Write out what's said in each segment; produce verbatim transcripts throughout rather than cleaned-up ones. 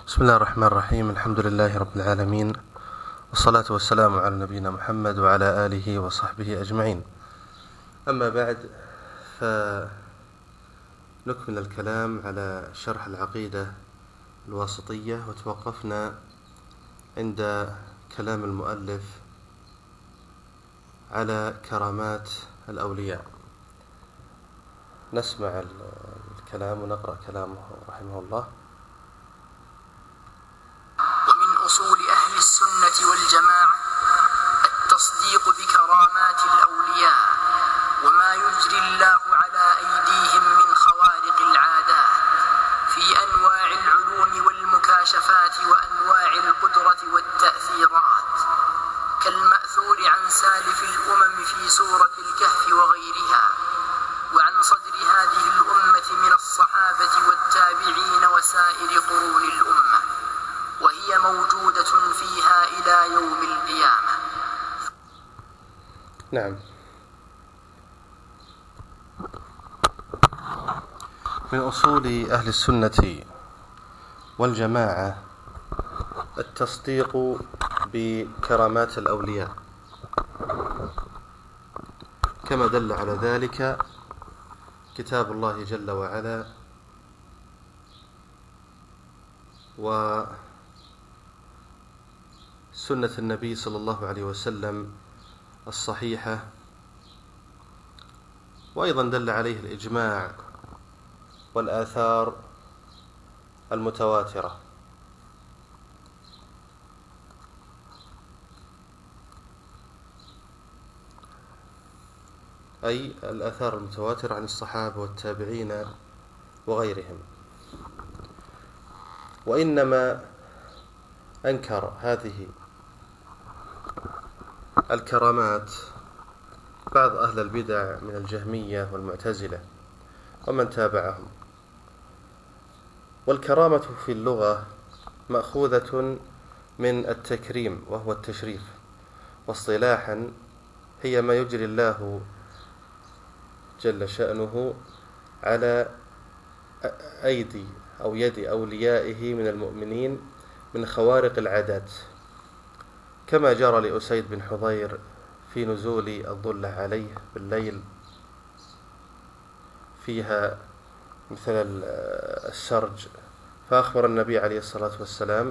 بسم الله الرحمن الرحيم. الحمد لله رب العالمين، والصلاة والسلام على نبينا محمد وعلى آله وصحبه أجمعين. أما بعد، فنكمل الكلام على شرح العقيدة الواسطية، وتوقفنا عند كلام المؤلف على كرامات الأولياء. نسمع الكلام ونقرأ كلامه رحمه الله. ومن أصول أهل السنة والجماعة التصديق بكرامات الأولياء وما يجري الله على أيديهم من خوارق العادات في أنواع العلوم والمكاشفات وأنواع القدرة والتأثيرات، كالمأثور عن سالف الأمم في سورة الكهف وغيرها، وعن صدر هذه الأمة من الصحابة والتابعين وسائر قرون الأمة، وهي موجودة فيها إلى يوم القيامة. نعم. من أصول أهل السنة والجماعة التصديق بكرامات الأولياء، كما دل على ذلك كتاب الله جل وعلا وسنة النبي صلى الله عليه وسلم الصحيحة، وأيضا دل عليه الإجماع والآثار المتواترة. أي الآثار المتواترة عن الصحابة والتابعين وغيرهم. وإنما أنكر هذه الكرامات بعض أهل البدع من الجهمية والمعتزلة ومن تابعهم. والكرامة في اللغة مأخوذة من التكريم وهو التشريف، واصطلاحا هي ما يجري الله جل شأنه على أيدي أو يد أوليائه من المؤمنين من خوارق العادات، كما جرى لأسيد بن حضير في نزول الظلة عليه بالليل، فيها مثل السرج، فأخبر النبي عليه الصلاة والسلام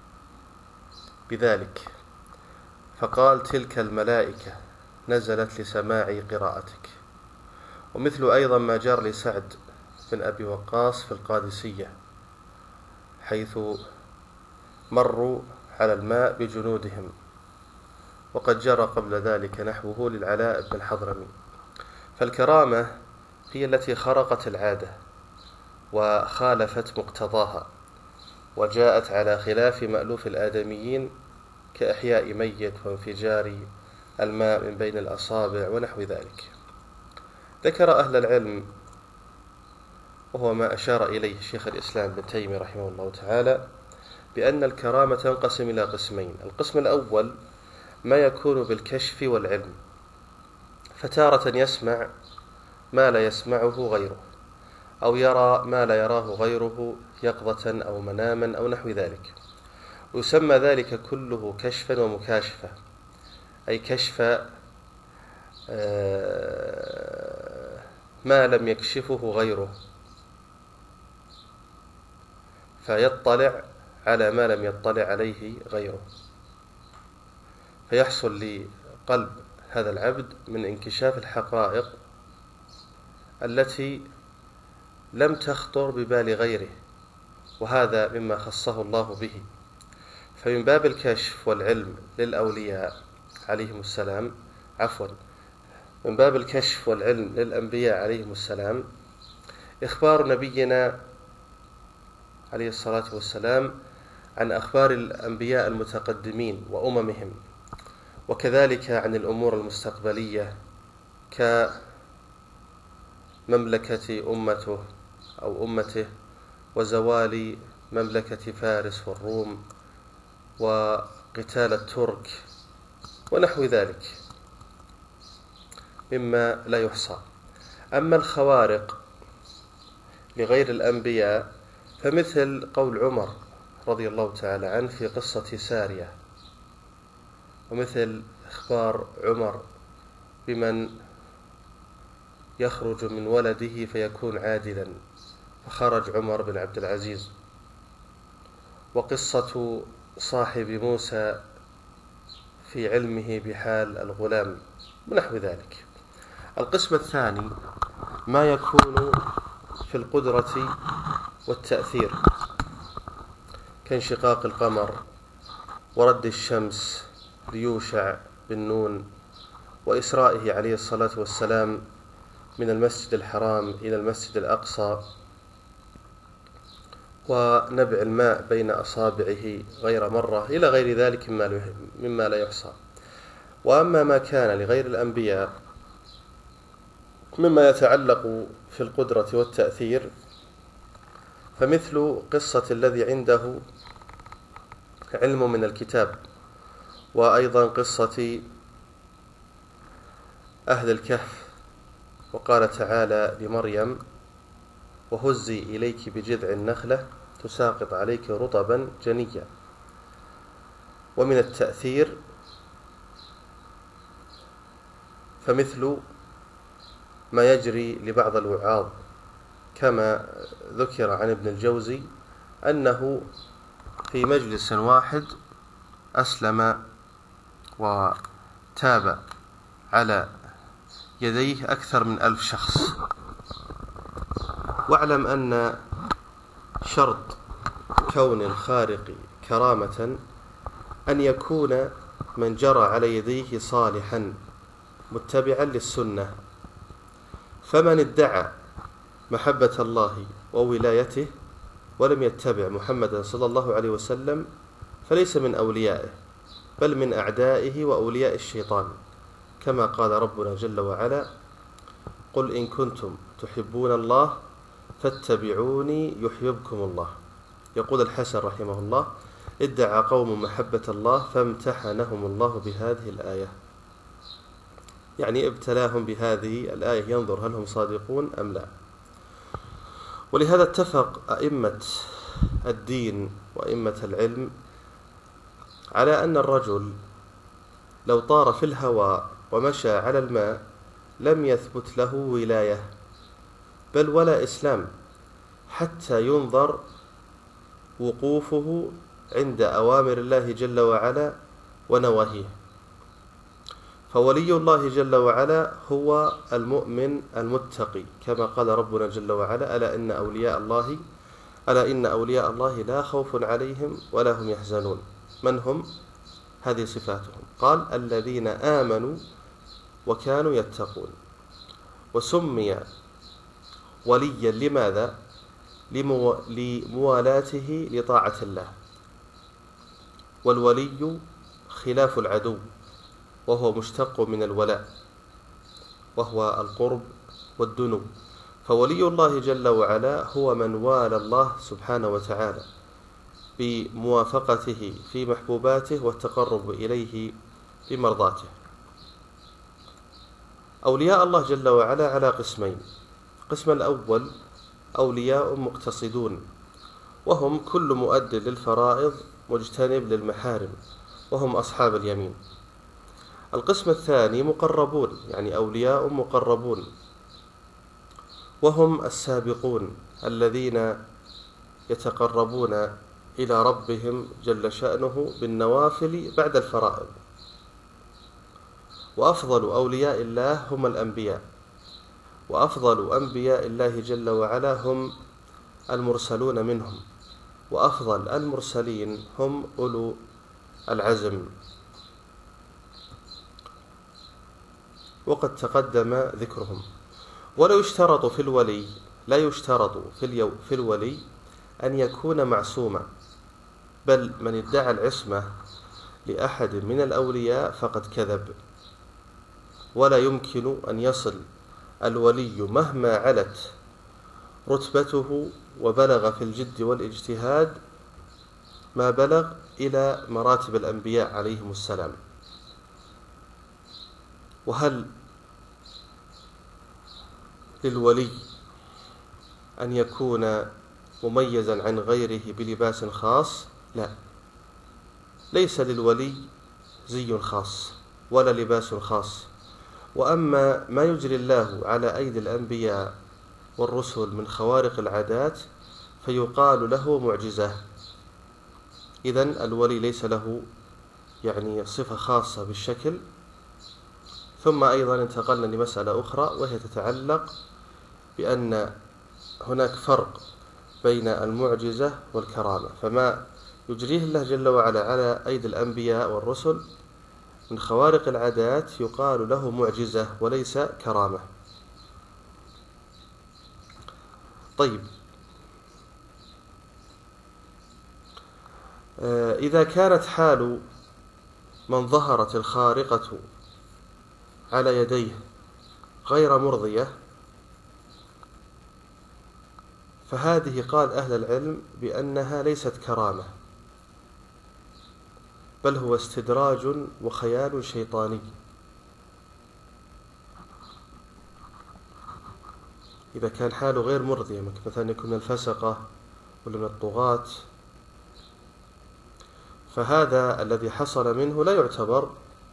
بذلك، فقال: تلك الملائكة نزلت لسماع قراءتك. ومثل أيضا ما جار لسعد بن أبي وقاص في القادسية، حيث مروا على الماء بجنودهم، وقد جرى قبل ذلك نحوه للعلاء بن الحضرمي. فالكرامة هي التي خرقت العادة وخالفت مقتضاها، وجاءت على خلاف مألوف الآدميين، كإحياء ميت وانفجار الماء من بين الأصابع ونحو ذلك. ذكر أهل العلم، وهو ما أشار إليه شيخ الإسلام ابن تيمية رحمه الله تعالى، بأن الكرامة تنقسم إلى قسمين. القسم الأول ما يكون بالكشف والعلم، فتارة يسمع ما لا يسمعه غيره، أو يرى ما لا يراه غيره يقظة أو مناما أو نحو ذلك، ويسمى ذلك كله كشفا ومكاشفة، أي كشف ما لم يكشفه غيره، فيطلع على ما لم يطلع عليه غيره، فيحصل لقلب هذا العبد من انكشاف الحقائق التي لم تخطر ببال غيره، وهذا مما خصه الله به. فمن باب الكشف والعلم للأولياء عليهم السلام عفوا من باب الكشف والعلم للأنبياء عليهم السلام إخبار نبينا عليه الصلاة والسلام عن أخبار الأنبياء المتقدمين وأممهم، وكذلك عن الأمور المستقبلية كمملكة أمته أو أمته، وزوال مملكة فارس والروم، وقتال الترك ونحو ذلك مما لا يحصى. أما الخوارق لغير الأنبياء فمثل قول عمر رضي الله تعالى عنه في قصة سارية، ومثل إخبار عمر بمن يخرج من ولده فيكون عادلا، فخرج عمر بن عبد العزيز، وقصة صاحب موسى في علمه بحال الغلام ونحو ذلك. القسم الثاني ما يكون في القدرة والتأثير كانشقاق القمر ورد الشمس ليوشع بن نون وإسرائه عليه الصلاة والسلام من المسجد الحرام إلى المسجد الأقصى ونبع الماء بين أصابعه غير مرة إلى غير ذلك مما لا يحصى. وأما ما كان لغير الأنبياء مما يتعلق في القدرة والتأثير فمثل قصة الذي عنده علم من الكتاب، وأيضا قصة أهل الكهف، وقال تعالى لمريم: وهزي إليك بجذع النخلة تساقط عليك رطبا جنيا. ومن التأثير فمثل ما يجري لبعض الوعاظ، كما ذكر عن ابن الجوزي أنه في مجلس واحد أسلم وتاب على يديه أكثر من ألف شخص. واعلم أن شرط كون الخارق كرامة أن يكون من جرى على يديه صالحا متبعا للسنة، فمن ادعى محبة الله وولايته ولم يتبع محمدا صلى الله عليه وسلم فليس من أوليائه، بل من أعدائه وأولياء الشيطان، كما قال ربنا جل وعلا: قل إن كنتم تحبون الله فاتبعوني يحببكم الله. يقول الحسن رحمه الله: ادعى قوم محبة الله فامتحنهم الله بهذه الآية، يعني ابتلاهم بهذه الآية ينظر هل هم صادقون أم لا. ولهذا اتفق أئمة الدين وأئمة العلم على أن الرجل لو طار في الهواء ومشى على الماء لم يثبت له ولاية بل ولا إسلام حتى ينظر وقوفه عند أوامر الله جل وعلا ونواهيه. فولي الله جل وعلا هو المؤمن المتقي، كما قال ربنا جل وعلا: ألا إن أولياء الله ألا إن أولياء الله لا خوف عليهم ولا هم يحزنون. من هم؟ هذه صفاتهم. قال: الذين آمنوا وكانوا يتقون. وسمي وليا لماذا؟ لمو... لموالاته لطاعة الله. والولي خلاف العدو، وهو مشتق من الولاء، وهو القرب والدنو. فولي الله جل وعلا هو من والى الله سبحانه وتعالى بموافقته في محبوباته والتقرب إليه بمرضاته. أولياء الله جل وعلا على قسمين: القسم الأول أولياء مقتصدون، وهم كل مؤد للفرائض مجتنب للمحارم، وهم أصحاب اليمين. القسم الثاني مقربون، يعني أولياء مقربون، وهم السابقون الذين يتقربون إلى ربهم جل شأنه بالنوافل بعد الفرائض. وأفضل أولياء الله هم الأنبياء، وأفضل أنبياء الله جل وعلا هم المرسلون منهم، وأفضل المرسلين هم أولو العزم. وقد تقدم ذكرهم. ولا يشترط في الولي لا يشترط في, اليو في الولي أن يكون معصوما، بل من ادعى العصمة لأحد من الأولياء فقد كذب. ولا يمكن أن يصل الولي مهما علت رتبته وبلغ في الجد والاجتهاد ما بلغ إلى مراتب الأنبياء عليهم السلام. وهل للولي أن يكون مميزا عن غيره بلباس خاص؟ لا، ليس للولي زي خاص ولا لباس خاص. وأما ما يجري الله على أيدي الأنبياء والرسل من خوارق العادات فيقال له معجزة. إذن الولي ليس له يعني صفة خاصة بالشكل. ثم أيضا انتقلنا لمسألة أخرى وهي تتعلق بأن هناك فرق بين المعجزة والكرامة. فما يجريه الله جل وعلا على أيدي الأنبياء والرسل من خوارق العادات يقال له معجزة وليس كرامة. طيب، إذا كانت حال من ظهرت الخارقة على يديه غير مرضية فهذه قال أهل العلم بأنها ليست كرامة، بل هو استدراج وخيال شيطاني. إذا كان حاله غير مرضية، مثلا يكون من الفسقة ولا من الطغاة، فهذا الذي حصل منه لا يعتبر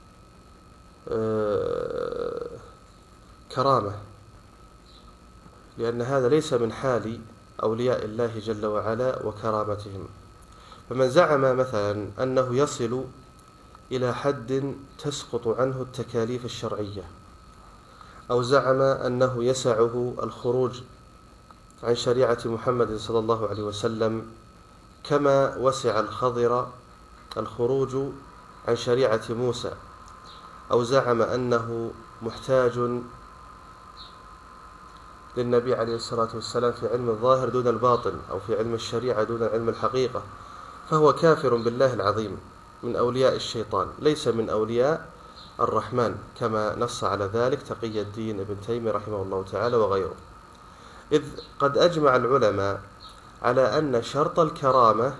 كرامة، لأن هذا ليس من حال أولياء الله جل وعلا وكرامتهم. فمن زعم مثلا أنه يصل إلى حد تسقط عنه التكاليف الشرعية، أو زعم أنه يسعه الخروج عن شريعة محمد صلى الله عليه وسلم كما وسع الخضر الخروج عن شريعة موسى، أو زعم أنه محتاج للنبي عليه الصلاة والسلام في علم الظاهر دون الباطن، أو في علم الشريعة دون علم الحقيقة، فهو كافر بالله العظيم من أولياء الشيطان، ليس من أولياء الرحمن، كما نص على ذلك تقي الدين ابن تيمية رحمه الله تعالى وغيره. إذ قد أجمع العلماء على أن شرط الكرامة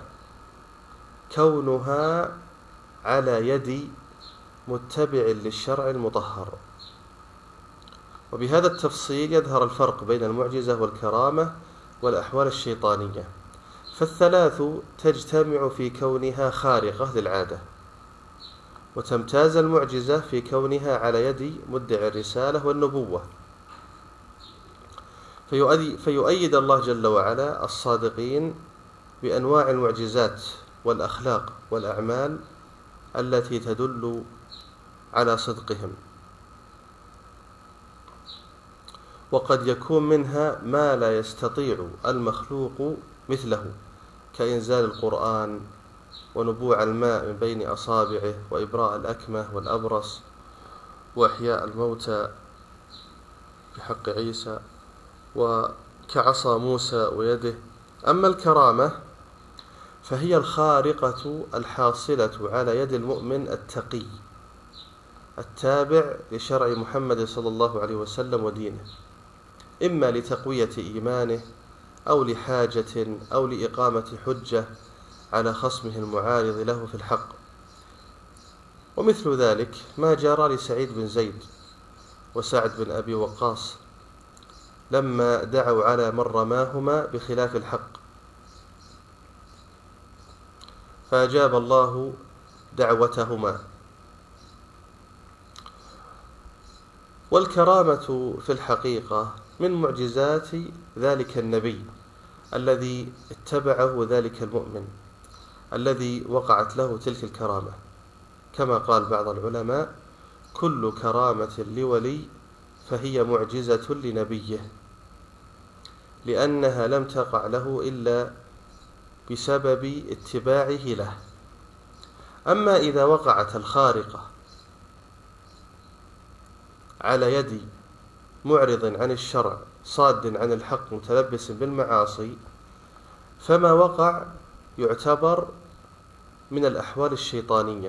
كونها على يد متبع للشرع المطهر. وبهذا التفصيل يظهر الفرق بين المعجزة والكرامة والأحوال الشيطانية، فالثلاث تجتمع في كونها خارقة للعادة، وتمتاز المعجزة في كونها على يد مدعي الرسالة والنبوة. فيؤيد الله جل وعلا الصادقين بأنواع المعجزات والأخلاق والأعمال التي تدل على صدقهم، وقد يكون منها ما لا يستطيع المخلوق مثله، كإنزال القرآن ونبوع الماء من بين أصابعه وإبراء الأكمة والأبرص وإحياء الموتى بحق عيسى وكعصا موسى ويده. أما الكرامة فهي الخارقة الحاصلة على يد المؤمن التقي التابع لشرع محمد صلى الله عليه وسلم ودينه، إما لتقوية إيمانه أو لحاجة أو لإقامة حجة على خصمه المعارض له في الحق. ومثل ذلك ما جرى لسعيد بن زيد وسعد بن أبي وقاص لما دعوا على من رماهما بخلاف الحق، فأجاب الله دعوتهما. والكرامة في الحقيقة من معجزات ذلك النبي الذي اتبعه ذلك المؤمن الذي وقعت له تلك الكرامة، كما قال بعض العلماء: كل كرامة لولي فهي معجزة لنبيه، لأنها لم تقع له إلا بسبب اتباعه له. أما إذا وقعت الخارقة على يد معرض عن الشرع صاد عن الحق متلبس بالمعاصي، فما وقع يعتبر من الأحوال الشيطانية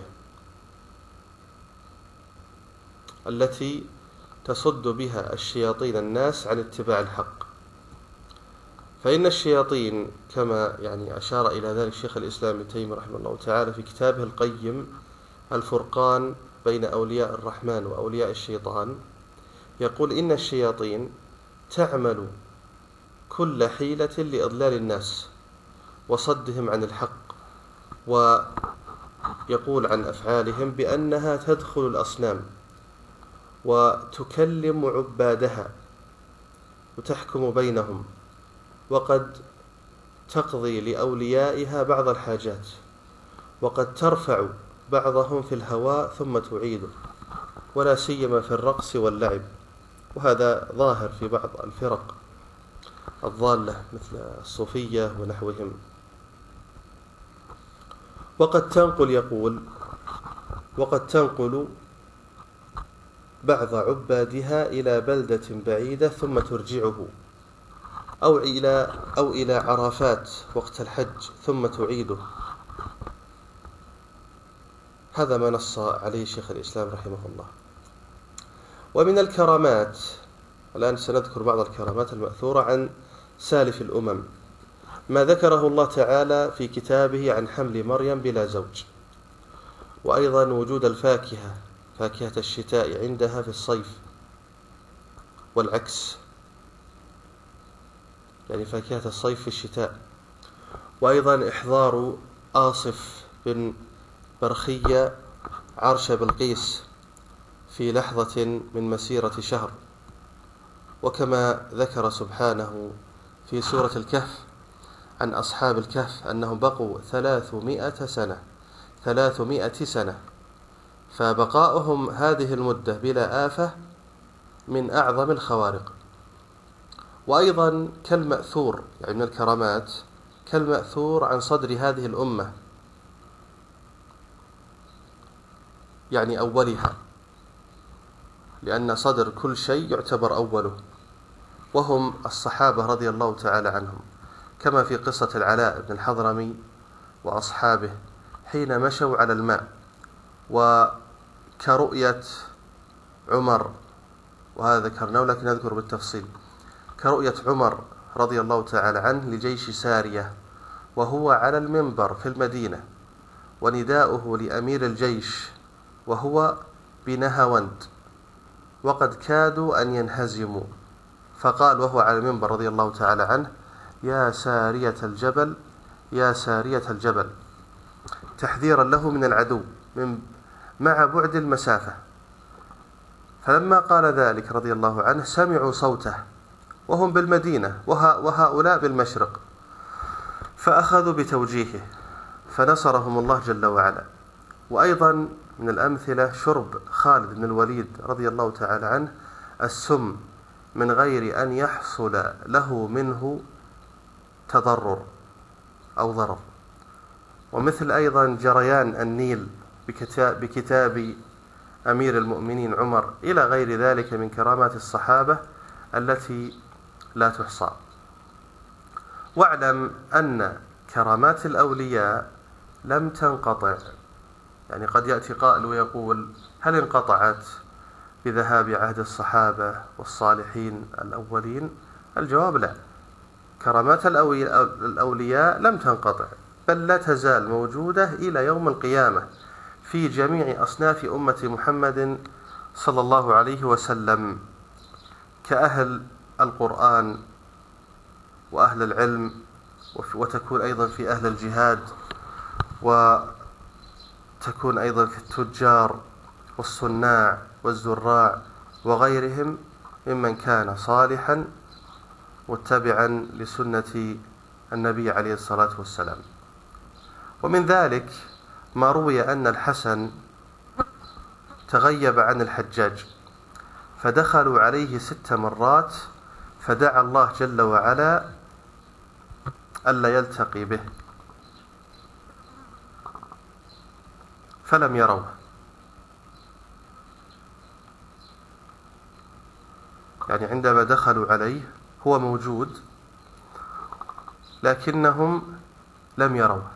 التي تصد بها الشياطين الناس عن اتباع الحق. فإن الشياطين كما يعني أشار إلى ذلك شيخ الإسلام ابن تيمية رحمه الله تعالى في كتابه القيم الفرقان بين أولياء الرحمن وأولياء الشيطان، يقول: إن الشياطين تعمل كل حيلة لإضلال الناس وصدهم عن الحق ويقول عن أفعالهم بأنها تدخل الأصنام وتكلم عبادها وتحكم بينهم، وقد تقضي لأوليائها بعض الحاجات، وقد ترفع بعضهم في الهواء ثم تعيده، ولا سيما في الرقص واللعب، وهذا ظاهر في بعض الفرق الضالة مثل الصوفية ونحوهم. وقد تنقل يقول وقد تنقل بعض عبادها إلى بلدة بعيدة ثم ترجعه، أو إلى أو إلى عرفات وقت الحج ثم تعيده. هذا ما نص عليه شيخ الإسلام رحمه الله. ومن الكرامات، الآن سنذكر بعض الكرامات المأثورة عن سالف الأمم، ما ذكره الله تعالى في كتابه عن حمل مريم بلا زوج، وأيضا وجود الفاكهة فاكهة الشتاء عندها في الصيف، والعكس، يعني فاكهة الصيف في الشتاء. وأيضا إحضار آصف بن برخية عرش بلقيس في لحظة من مسيرة شهر. وكما ذكر سبحانه في سورة الكهف عن أصحاب الكهف أنهم بقوا ثلاثمائة سنة ثلاثمائة سنة، فبقاؤهم هذه المدة بلا آفة من أعظم الخوارق. وأيضا كالمأثور، يعني من الكرامات كالمأثور عن صدر هذه الأمة، يعني أولها، لأن صدر كل شيء يعتبر أوله، وهم الصحابة رضي الله تعالى عنهم، كما في قصة العلاء بن الحضرمي وأصحابه حين مشوا على الماء، وكرؤية عمر، وهذا ذكرناه لكن نذكر بالتفصيل، كرؤية عمر رضي الله تعالى عنه لجيش سارية وهو على المنبر في المدينة، ونداؤه لأمير الجيش وهو بنهاوند، وقد كادوا أن ينهزموا، فقال وهو على المنبر رضي الله تعالى عنه: يا سارية الجبل، يا سارية الجبل، تحذيرا له من العدو من مع بعد المسافة. فلما قال ذلك رضي الله عنه سمعوا صوته وهم بالمدينة وهؤلاء بالمشرق، فأخذوا بتوجيهه فنصرهم الله جل وعلا. وأيضا من الأمثلة شرب خالد بن الوليد رضي الله تعالى عنه السم من غير أن يحصل له منه تضرر أو ضرر. ومثل أيضا جريان النيل بكتاب, بكتاب أمير المؤمنين عمر، إلى غير ذلك من كرامات الصحابة التي لا تحصى. واعلم أن كرامات الأولياء لم تنقطع، يعني قد يأتي قائل ويقول: هل انقطعت بذهاب عهد الصحابة والصالحين الأولين؟ الجواب لا، كرامات الأولياء لم تنقطع، بل لا تزال موجودة إلى يوم القيامة في جميع أصناف أمة محمد صلى الله عليه وسلم، كأهل القرآن وأهل العلم، وتكون أيضا في أهل الجهاد، وتكون أيضا في التجار والصناع والزراع وغيرهم ممن كان صالحا متبعا لسنة النبي عليه الصلاة والسلام. ومن ذلك ما روي أن الحسن تغيب عن الحجاج، فدخلوا عليه ست مرات، فدعا الله جل وعلا ألا يلتقي به، فلم يروه. يعني عندما دخلوا عليه هو موجود لكنهم لم يروه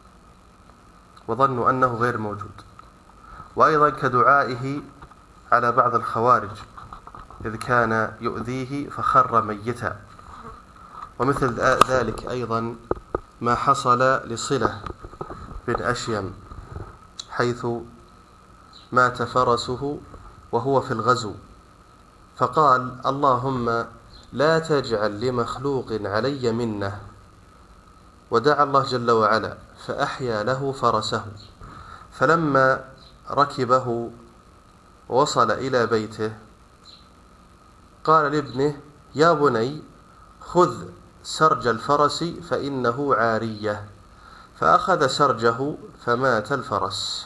وظنوا أنه غير موجود. وأيضا كدعائه على بعض الخوارج إذ كان يؤذيه فخر ميتا. ومثل ذلك أيضا ما حصل لصلة بن أشيم حيث مات فرسه وهو في الغزو، فقال: اللهم لا تجعل لمخلوق علي منة ودعا الله جل وعلا فأحيا له فرسه، فلما ركبه ووصل إلى بيته قال لابنه: يا بني خذ سرج الفرس فإنه عارية، فأخذ سرجه فمات الفرس.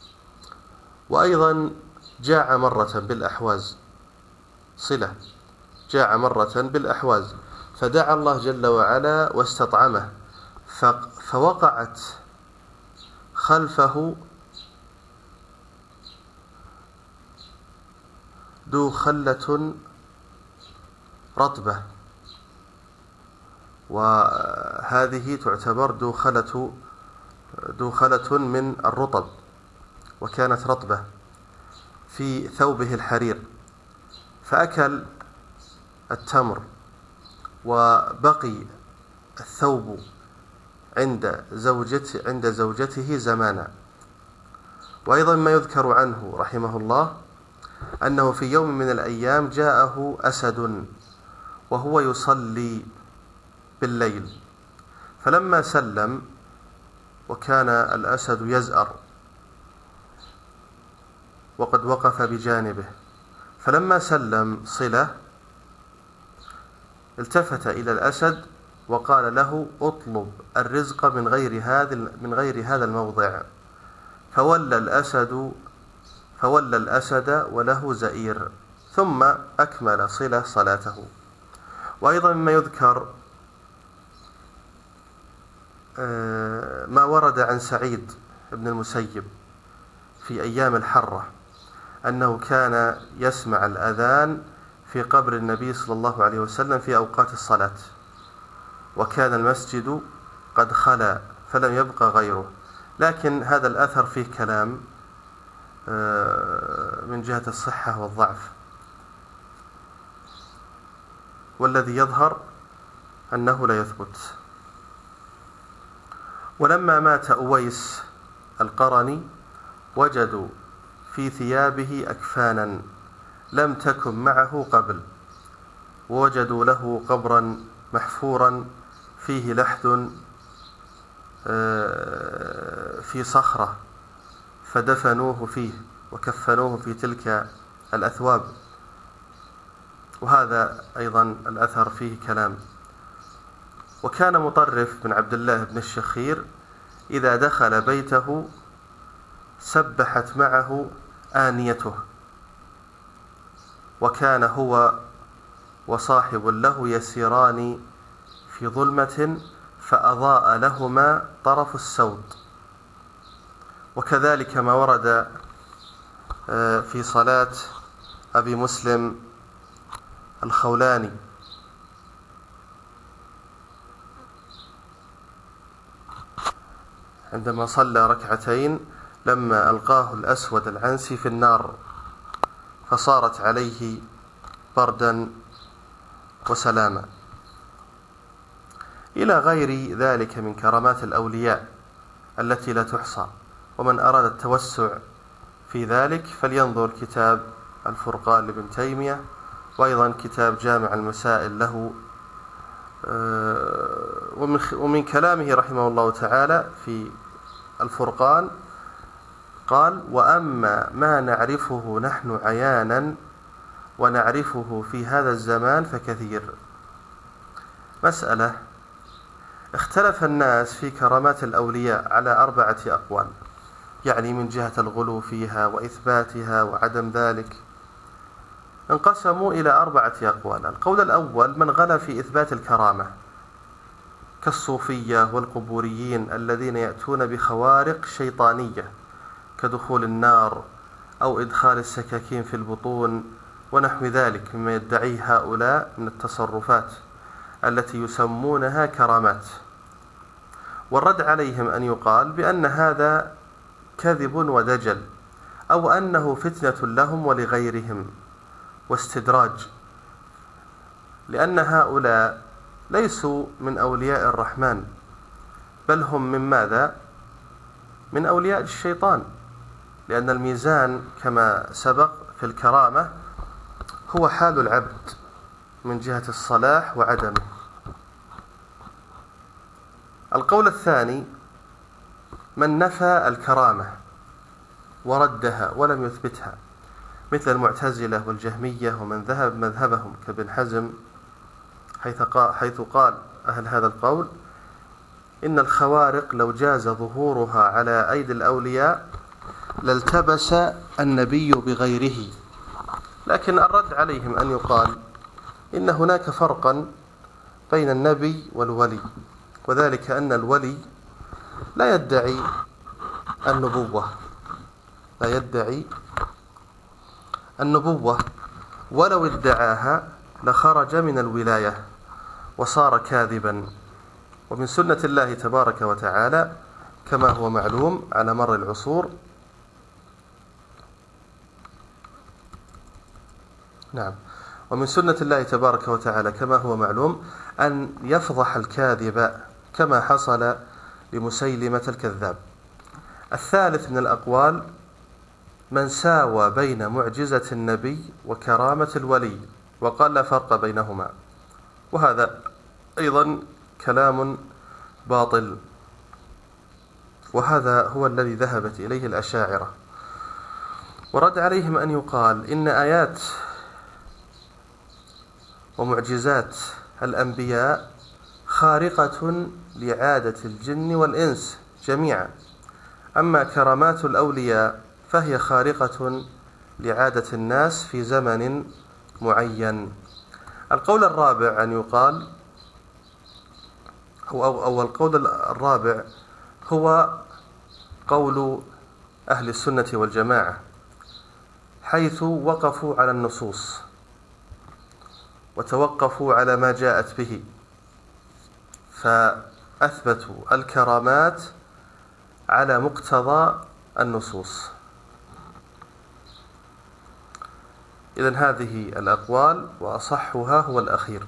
وأيضا جاع مرة بالأحواز، صلة، جاع مرة بالأحواز فدعا الله جل وعلا واستطعمه، فوقعت خلفه دوخلة رطبة، وهذه تعتبر دوخلة دوخلة من الرطب، وكانت رطبة في ثوبه الحرير، فأكل التمر وبقي الثوب عند زوجته عند زوجته زمانا. وأيضا ما يذكر عنه رحمه الله أنه في يوم من الأيام جاءه أسد وهو يصلي بالليل، فلما سلم وكان الأسد يزأر وقد وقف بجانبه، فلما سلم صلة التفت إلى الأسد وقال له: اطلب الرزق من غير هذا من غير هذا الموضع، فولى الأسد فولى الأسد وله زئير، ثم أكمل صلة صلاته. وأيضا مما يذكر ما ورد عن سعيد بن المسيب في أيام الحرة أنه كان يسمع الأذان في قبر النبي صلى الله عليه وسلم في أوقات الصلاة، وكان المسجد قد خلا فلم يبق غيره، لكن هذا الأثر فيه كلام من جهة الصحة والضعف، والذي يظهر أنه لا يثبت. ولما مات أويس القرني وجدوا في ثيابه أكفانا لم تكن معه قبل، ووجدوا له قبرا محفورا فيه لحد في صخرة فدفنوه فيه وكفنوه في تلك الأثواب، وهذا أيضا الأثر فيه كلام. وكان مطرف بن عبد الله بن الشخير إذا دخل بيته سبحت معه آنيته، وكان هو وصاحب له يسيران في ظلمة فأضاء لهما طرف السود. وكذلك ما ورد في صلاة أبي مسلم الخولاني عندما صلى ركعتين لما ألقاه الأسود العنسي في النار فصارت عليه بردا وسلاما، إلى غير ذلك من كرامات الأولياء التي لا تحصى. ومن أراد التوسع في ذلك فلينظر كتاب الفرقان لابن تيمية، وأيضا كتاب جامع المسائل له. ومن كلامه رحمه الله تعالى في الفرقان قال: وأما ما نعرفه نحن عيانا ونعرفه في هذا الزمان فكثير. مسألة: اختلف الناس في كرامات الأولياء على أربعة أقوال، يعني من جهة الغلو فيها وإثباتها وعدم ذلك، انقسموا إلى أربعة أقوال. القول الأول من غلا في إثبات الكرامة كالصوفية والقبوريين الذين يأتون بخوارق شيطانية كدخول النار أو إدخال السكاكين في البطون ونحو ذلك مما يدعيه هؤلاء من التصرفات التي يسمونها كرامات. والرد عليهم أن يقال بأن هذا كذب ودجل، أو أنه فتنة لهم ولغيرهم واستدراج، لأن هؤلاء ليسوا من أولياء الرحمن، بل هم من ماذا؟ من أولياء الشيطان، لأن الميزان كما سبق في الكرامة هو حال العبد من جهة الصلاح وعدمه. القول الثاني من نفى الكرامة وردها ولم يثبتها، مثل المعتزلة والجهمية ومن ذهب مذهبهم كابن حزم، حيث قال أهل هذا القول إن الخوارق لو جاز ظهورها على أيدي الأولياء لالتبس النبي بغيره. لكن الرد عليهم أن يقال إن هناك فرقا بين النبي والولي، وذلك أن الولي لا يدعي النبوة لا يدعي النبوة ولو ادعاها لخرج من الولاية وصار كاذبا. ومن سنة الله تبارك وتعالى كما هو معلوم على مر العصور نعم ومن سنة الله تبارك وتعالى كما هو معلوم أن يفضح الكاذب كما حصل لمسيلمة الكذاب. الثالث من الأقوال من ساوى بين معجزة النبي وكرامة الولي وقال لا فرق بينهما، وهذا أيضا كلام باطل، وهذا هو الذي ذهبت إليه الأشاعرة. ورد عليهم أن يقال إن آيات ومعجزات الأنبياء خارقة لعادة الجن والإنس جميعا، أما كرامات الأولياء فهي خارقة لعادة الناس في زمن معين. القول الرابع أن يقال أو, أو القول الرابع هو قول أهل السنة والجماعة، حيث وقفوا على النصوص وتوقفوا على ما جاءت به، فأثبتوا الكرامات على مقتضى النصوص. إذن هذه الأقوال وأصحها هو الأخير.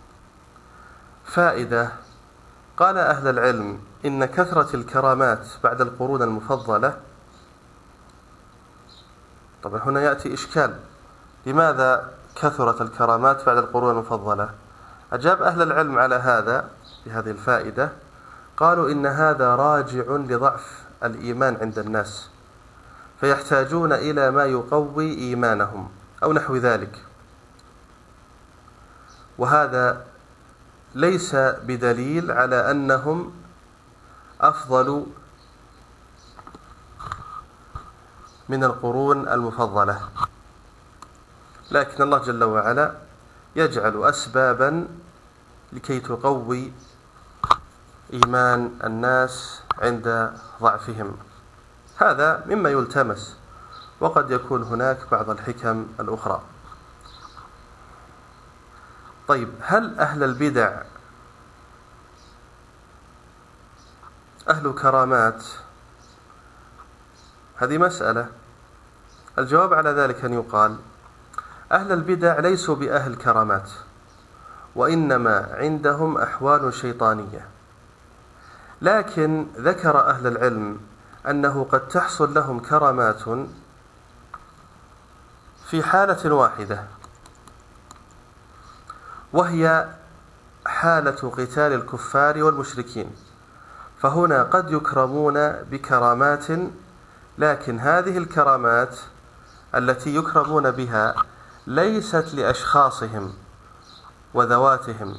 فائدة: قال أهل العلم إن كثرة الكرامات بعد القرون المفضلة، طبعا هنا يأتي إشكال، لماذا كثرت الكرامات بعد القرون المفضلة؟ أجاب أهل العلم على هذا بهذه الفائدة، قالوا إن هذا راجع لضعف الإيمان عند الناس، فيحتاجون إلى ما يقوي إيمانهم أو نحو ذلك، وهذا ليس بدليل على أنهم أفضل من القرون المفضلة، لكن الله جل وعلا يجعل أسبابا لكي تقوي إيمان الناس عند ضعفهم، هذا مما يلتمس، وقد يكون هناك بعض الحكم الأخرى. طيب، هل أهل البدع أهل كرامات؟ هذه مسألة. الجواب على ذلك أن يقال أهل البدع ليسوا بأهل كرامات، وإنما عندهم أحوال شيطانية، لكن ذكر أهل العلم أنه قد تحصل لهم كرامات في حالة واحدة، وهي حالة قتال الكفار والمشركين، فهنا قد يكرمون بكرامات، لكن هذه الكرامات التي يكرمون بها ليست لأشخاصهم وذواتهم،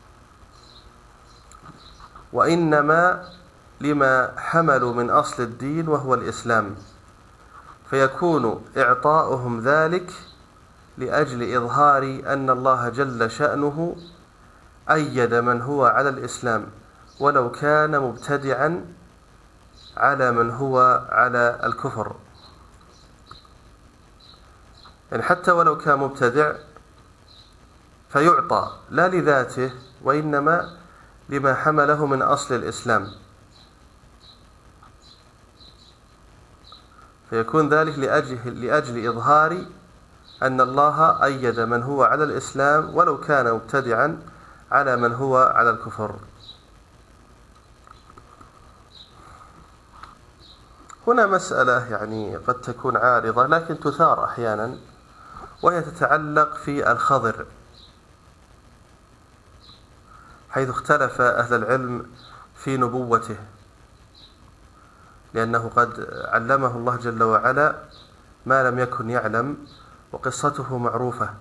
وإنما لما حملوا من أصل الدين وهو الإسلام، فيكون إعطاؤهم ذلك لأجل إظهار أن الله جل شأنه أيد من هو على الإسلام ولو كان مبتدعا على من هو على الكفر، يعني حتى ولو كان مبتدع فيعطى لا لذاته وإنما لما حمله من أصل الإسلام، فيكون ذلك لأجل, لأجل إظهار أن الله أيد من هو على الإسلام ولو كان مبتدعا على من هو على الكفر. هنا مسألة يعني قد تكون عارضة لكن تثار أحيانا، وهي تتعلق في الخضر، حيث اختلف أهل العلم في نبوته، لأنه قد علمه الله جل وعلا ما لم يكن يعلم، وقصته معروفة.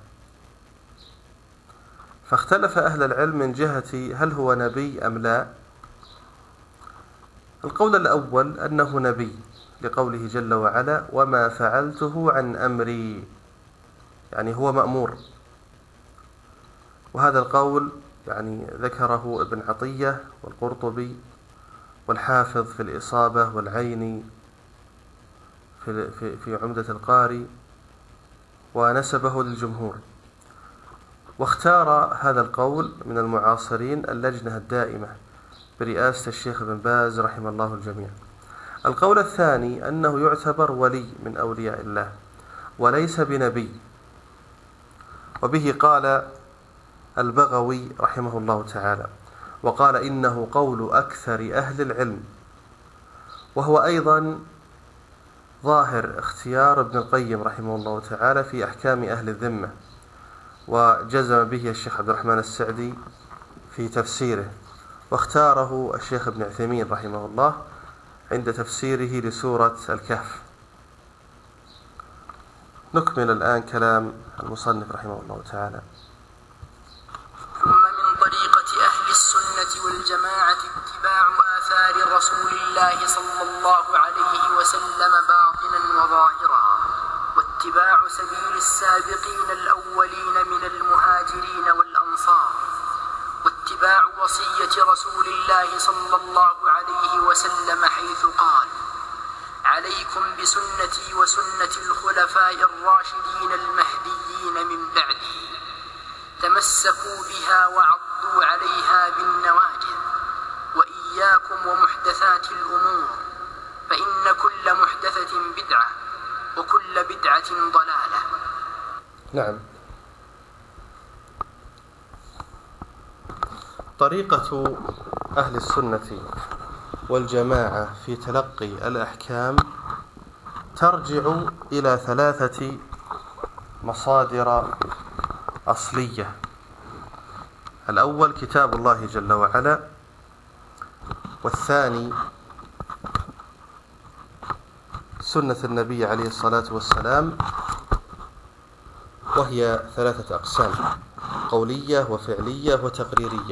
فاختلف أهل العلم من جهة هل هو نبي أم لا. القول الأول أنه نبي، لقوله جل وعلا وما فعلته عن أمري، يعني هو مأمور. وهذا القول يعني ذكره ابن عطية والقرطبي والحافظ في الإصابة والعيني في, في, في عمدة القاري، ونسبه للجمهور. واختار هذا القول من المعاصرين اللجنة الدائمة برئاسة الشيخ ابن باز رحمه الله الجميع. القول الثاني أنه يعتبر ولي من أولياء الله وليس بنبي، وبه قال البغوي رحمه الله تعالى، وقال إنه قول أكثر أهل العلم، وهو أيضا ظاهر اختيار ابن القيم رحمه الله تعالى في أحكام أهل الذمة، وجزم به الشيخ عبد الرحمن السعدي في تفسيره، واختاره الشيخ ابن عثيمين رحمه الله عند تفسيره لسورة الكهف. نكمل الآن كلام المصنف رحمه الله تعالى. ثم من طريقة أهل السنة والجماعة اتباع آثار رسول الله صلى الله عليه وسلم باطنا وظاهرا، واتباع سبيل السابقين الأولين من المهاجرين والأنصار، واتباع وصية رسول الله صلى الله عليه وسلم حيث قال عليكم بسنتي وسنة الخلفاء الراشدين المهديين من بعدي، تمسكوا بها وعضوا عليها بالنواجذ، وإياكم ومحدثات الأمور، فإن كل محدثة بدعة وكل بدعة ضلالة. نعم. طريقة أهل السنة والجماعة في تلقي الأحكام ترجع إلى ثلاثة مصادر أصلية. الأول كتاب الله جل وعلا، والثاني سنة النبي عليه الصلاة والسلام، وهي ثلاثة أقسام: قولية وفعلية وتقريرية،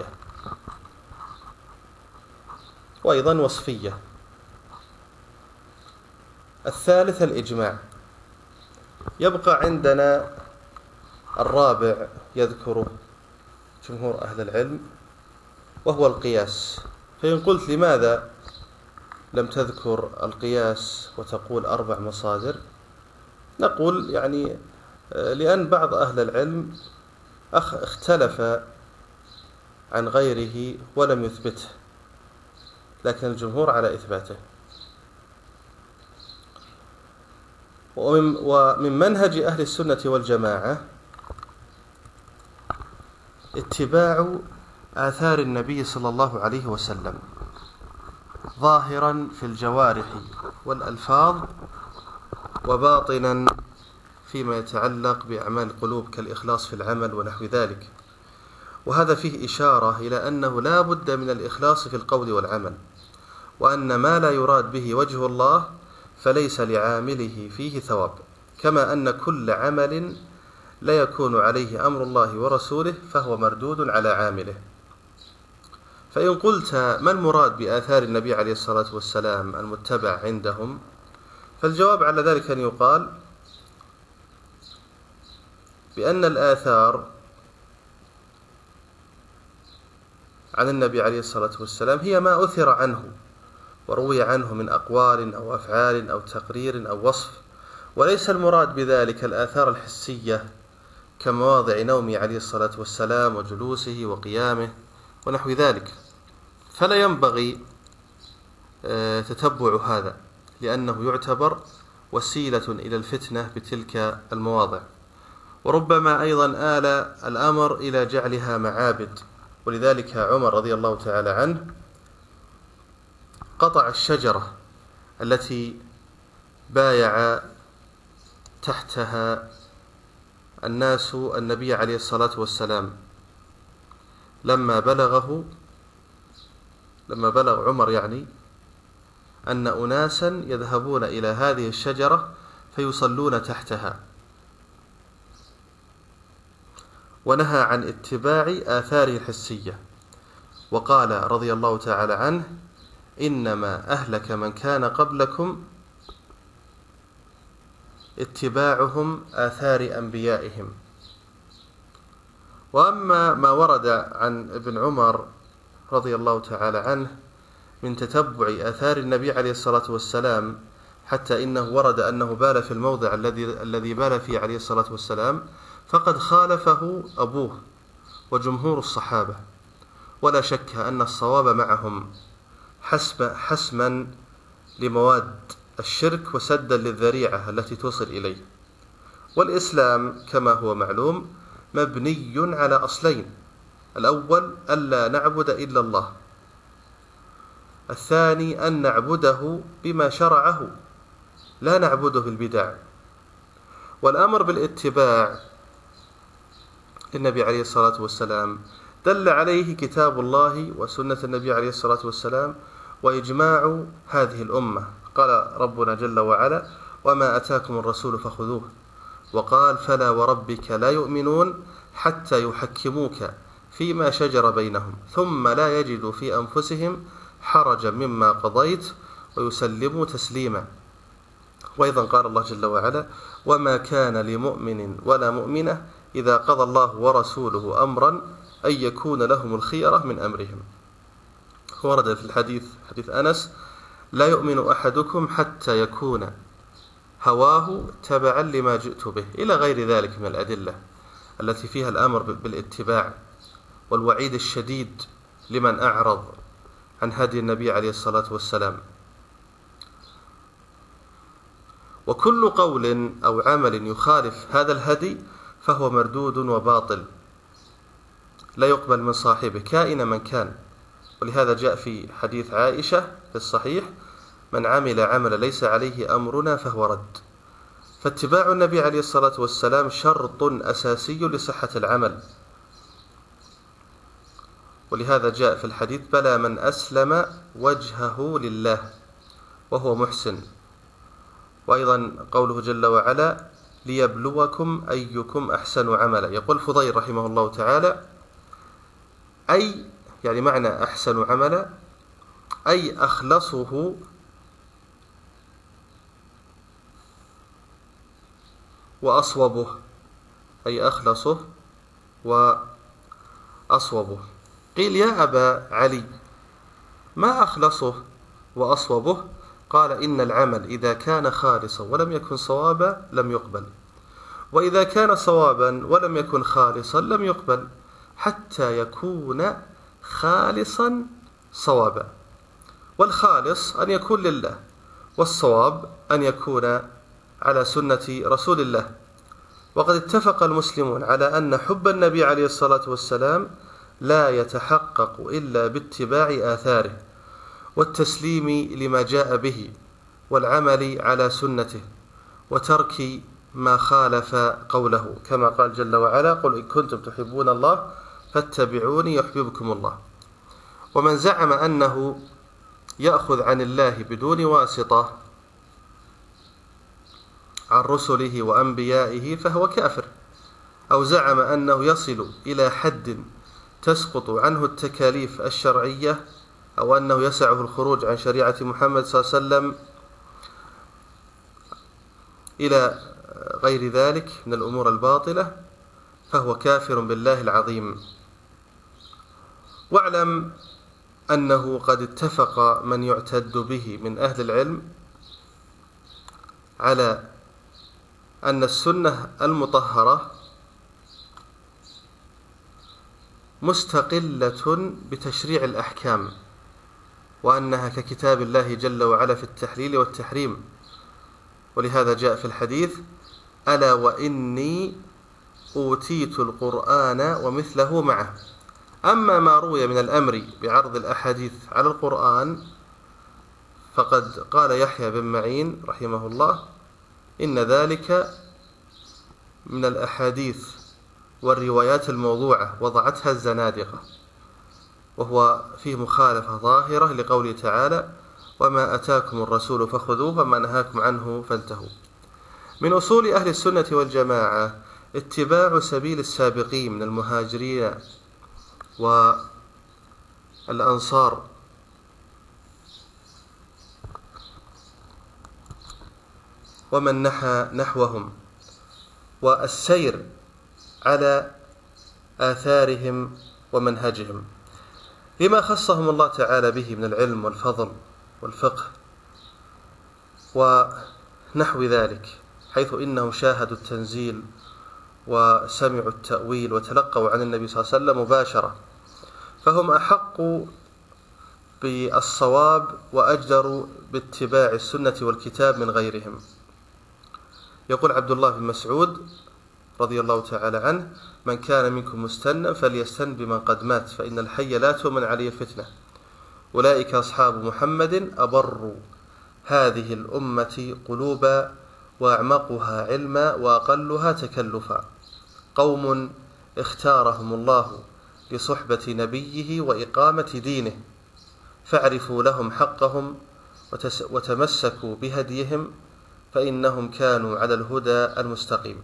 وأيضا وصفية. الثالث الإجماع. يبقى عندنا الرابع يذكره جمهور أهل العلم، وهو القياس. فإن قلت لماذا لم تذكر القياس وتقول أربع مصادر، نقول يعني لأن بعض أهل العلم اختلف عن غيره ولم يثبته، لكن الجمهور على إثباته. ومن منهج أهل السنة والجماعة اتباع آثار النبي صلى الله عليه وسلم ظاهرا في الجوارح والألفاظ، وباطنا فيما يتعلق بأعمال القلوب كالإخلاص في العمل ونحو ذلك. وهذا فيه إشارة إلى أنه لا بد من الإخلاص في القول والعمل، وأن ما لا يراد به وجه الله فليس لعامله فيه ثواب، كما أن كل عمل لا يكون عليه أمر الله ورسوله فهو مردود على عامله. فإن قلت ما المراد بآثار النبي عليه الصلاة والسلام المتبع عندهم، فالجواب على ذلك أن يقال بأن الآثار عن النبي عليه الصلاة والسلام هي ما أثر عنه وروي عنه من أقوال أو أفعال أو تقرير أو وصف، وليس المراد بذلك الآثار الحسية كمواضع نومه عليه الصلاة والسلام وجلوسه وقيامه ونحو ذلك. فلا ينبغي تتبع هذا، لأنه يعتبر وسيلة إلى الفتنة بتلك المواضع، وربما أيضا آل الأمر إلى جعلها معابد. ولذلك عمر رضي الله تعالى عنه قطع الشجرة التي بايع تحتها الناس النبي عليه الصلاة والسلام لما بلغه لما بلغ عمر يعني أن أناسا يذهبون إلى هذه الشجرة فيصلون تحتها، ونهى عن اتباع آثاره الحسية، وقال رضي الله تعالى عنه: إنما أهلك من كان قبلكم اتباعهم آثار أنبيائهم. وأما ما ورد عن ابن عمر رضي الله تعالى عنه من تتبع آثار النبي عليه الصلاة والسلام، حتى إنه ورد أنه بال في الموضع الذي الذي بال فيه عليه الصلاة والسلام، فقد خالفه أبوه وجمهور الصحابة، ولا شك أن الصواب معهم حسب حسما لمواد الشرك وسدا للذريعة التي توصل إليه. والإسلام كما هو معلوم مبني على أصلين: الأول ألا نعبد إلا الله، الثاني أن نعبده بما شرعه لا نعبده بالبدع. والأمر بالاتباع للنبي عليه الصلاة والسلام دل عليه كتاب الله وسنة النبي عليه الصلاة والسلام وإجماع هذه الأمة. قال ربنا جل وعلا: وما أتاكم الرسول فخذوه، وقال: فلا وربك لا يؤمنون حتى يحكموك فيما شجر بينهم ثم لا يجدوا في أنفسهم حرجا مما قضيت ويسلموا تسليما. وأيضا قال الله جل وعلا: وما كان لمؤمن ولا مؤمنة إذا قضى الله ورسوله أمرا أن يكون لهم الخيرة من أمرهم. ورد في الحديث حديث أنس: لا يؤمن أحدكم حتى يكون هواه تبعا لما جئت به، إلى غير ذلك من الأدلة التي فيها الأمر بالاتباع والوعيد الشديد لمن أعرض عن هدي النبي عليه الصلاة والسلام. وكل قول أو عمل يخالف هذا الهدي فهو مردود وباطل لا يقبل من صاحبه كائن من كان. ولهذا جاء في حديث عائشة في الصحيح: من عمل عمل ليس عليه أمرنا فهو رد. فاتباع النبي عليه الصلاة والسلام شرط أساسي لصحة العمل. ولهذا جاء في الحديث: بلى من أسلم وجهه لله وهو محسن. وأيضا قوله جل وعلا: ليبلوكم أيكم أحسن عملا. يقول فضيل رحمه الله تعالى: أي يعني معنى أحسن عملا أي أخلصه وأصوبه، أي أخلصه وأصوبه. قيل: يا أبا علي ما أخلصه وأصوبه؟ قال: إن العمل إذا كان خالصا ولم يكن صوابا لم يقبل، وإذا كان صوابا ولم يكن خالصا لم يقبل، حتى يكون خالصا صوابا. والخالص أن يكون لله، والصواب أن يكون على سنة رسول الله. وقد اتفق المسلمون على أن حب النبي عليه الصلاة والسلام لا يتحقق إلا باتباع آثاره والتسليم لما جاء به والعمل على سنته وترك ما خالف قوله، كما قال جل وعلا: قل إن كنتم تحبون الله فاتبعوني يحببكم الله. ومن زعم أنه يأخذ عن الله بدون واسطة عن رسله وأنبيائه فهو كافر، أو زعم أنه يصل إلى حد تسقط عنه التكاليف الشرعية، أو أنه يسعه الخروج عن شريعة محمد صلى الله عليه وسلم إلى غير ذلك من الأمور الباطلة، فهو كافر بالله العظيم. واعلم أنه قد اتفق من يعتد به من أهل العلم على أن السنة المطهرة مستقلة بتشريع الأحكام، وأنها ككتاب الله جل وعلا في التحليل والتحريم. ولهذا جاء في الحديث: ألا وإني أوتيت القرآن ومثله معه. أما ما روي من الأمر بعرض الأحاديث على القرآن فقد قال يحيى بن معين رحمه الله: إن ذلك من الأحاديث والروايات الموضوعة وضعتها الزنادقة. وهو فيه مخالفة ظاهرة لقوله تعالى: وما أتاكم الرسول فخذوه وما نهاكم عنه فانتهوا. من أصول أهل السنة والجماعة اتباع سبيل السابقين من المهاجرين والأنصار ومن نحى نحوهم، والسير على آثارهم ومنهجهم، لما خصهم الله تعالى به من العلم والفضل والفقه ونحو ذلك، حيث إنهم شاهدوا التنزيل وسمعوا التأويل وتلقوا عن النبي صلى الله عليه وسلم مباشرة، فهم أحق بالصواب وأجدر باتباع السنة والكتاب من غيرهم. يقول عبد الله بن مسعود رضي الله تعالى عنه: من كان منكم مستنا فليستن بمن قد مات، فإن الحي لا تؤمن عليه الفتنة. أولئك أصحاب محمد أبر هذه الأمة قلوبا وأعمقها علما وأقلها تكلفا، قوم اختارهم الله لصحبة نبيه وإقامة دينه، فاعرفوا لهم حقهم وتمسكوا بهديهم، فإنهم كانوا على الهدى المستقيم.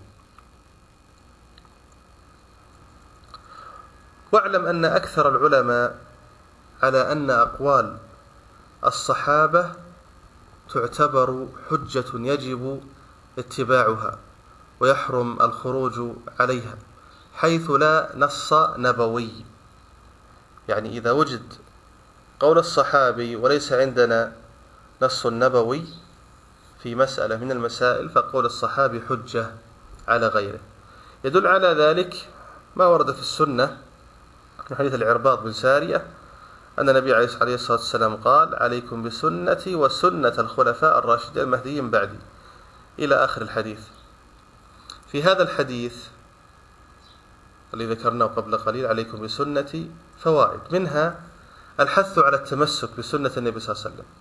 واعلم أن أكثر العلماء على أن أقوال الصحابة تعتبر حجة يجب اتباعها ويحرم الخروج عليها، حيث لا نص نبوي. يعني إذا وجد قول الصحابي وليس عندنا نص نبوي في مسألة من المسائل، فقول الصحابي حجة على غيره. يدل على ذلك ما ورد في السنة من حديث العرباض بن سارية أن النبي عليه الصلاة والسلام قال: عليكم بسنتي وسنة الخلفاء الراشدين المهديين بعدي، إلى آخر الحديث. في هذا الحديث الذي ذكرناه قبل قليل: عليكم بسنتي، فوائد منها الحث على التمسك بسنة النبي صلى الله عليه وسلم،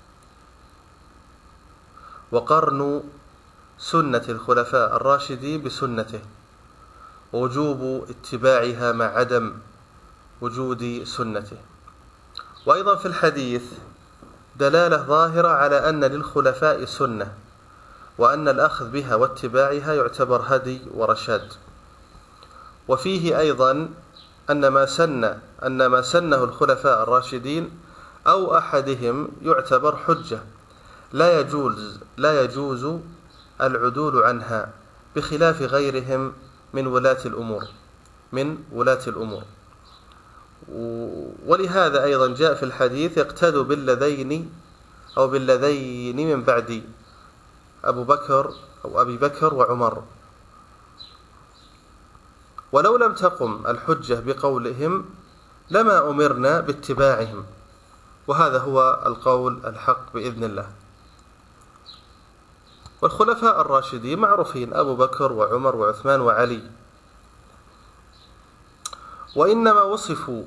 وقرن سنة الخلفاء الراشدين بسنته، ووجوب اتباعها مع عدم وجود سنته. وأيضا في الحديث دلالة ظاهرة على أن للخلفاء سنة، وأن الأخذ بها واتباعها يعتبر هدي ورشاد. وفيه أيضا أن ما سن أن ما سنه الخلفاء الراشدين أو أحدهم يعتبر حجة، لا يجوز لا يجوز العدول عنها، بخلاف غيرهم من ولاة الأمور من ولاة الأمور. ولهذا أيضا جاء في الحديث: اقتدوا بالذين أو بالذين من بعدي، أبو بكر أو أبي بكر وعمر. ولو لم تقم الحجة بقولهم لما أمرنا باتباعهم، وهذا هو القول الحق بإذن الله. والخلفاء الراشدين معروفين: أبو بكر وعمر وعثمان وعلي، وإنما وصفوا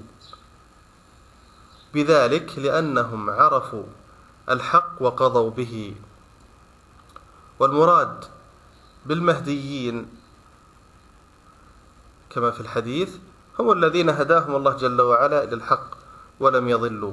بذلك لأنهم عرفوا الحق وقضوا به. والمراد بالمهديين كما في الحديث هم الذين هداهم الله جل وعلا إلى الحق ولم يضلوا.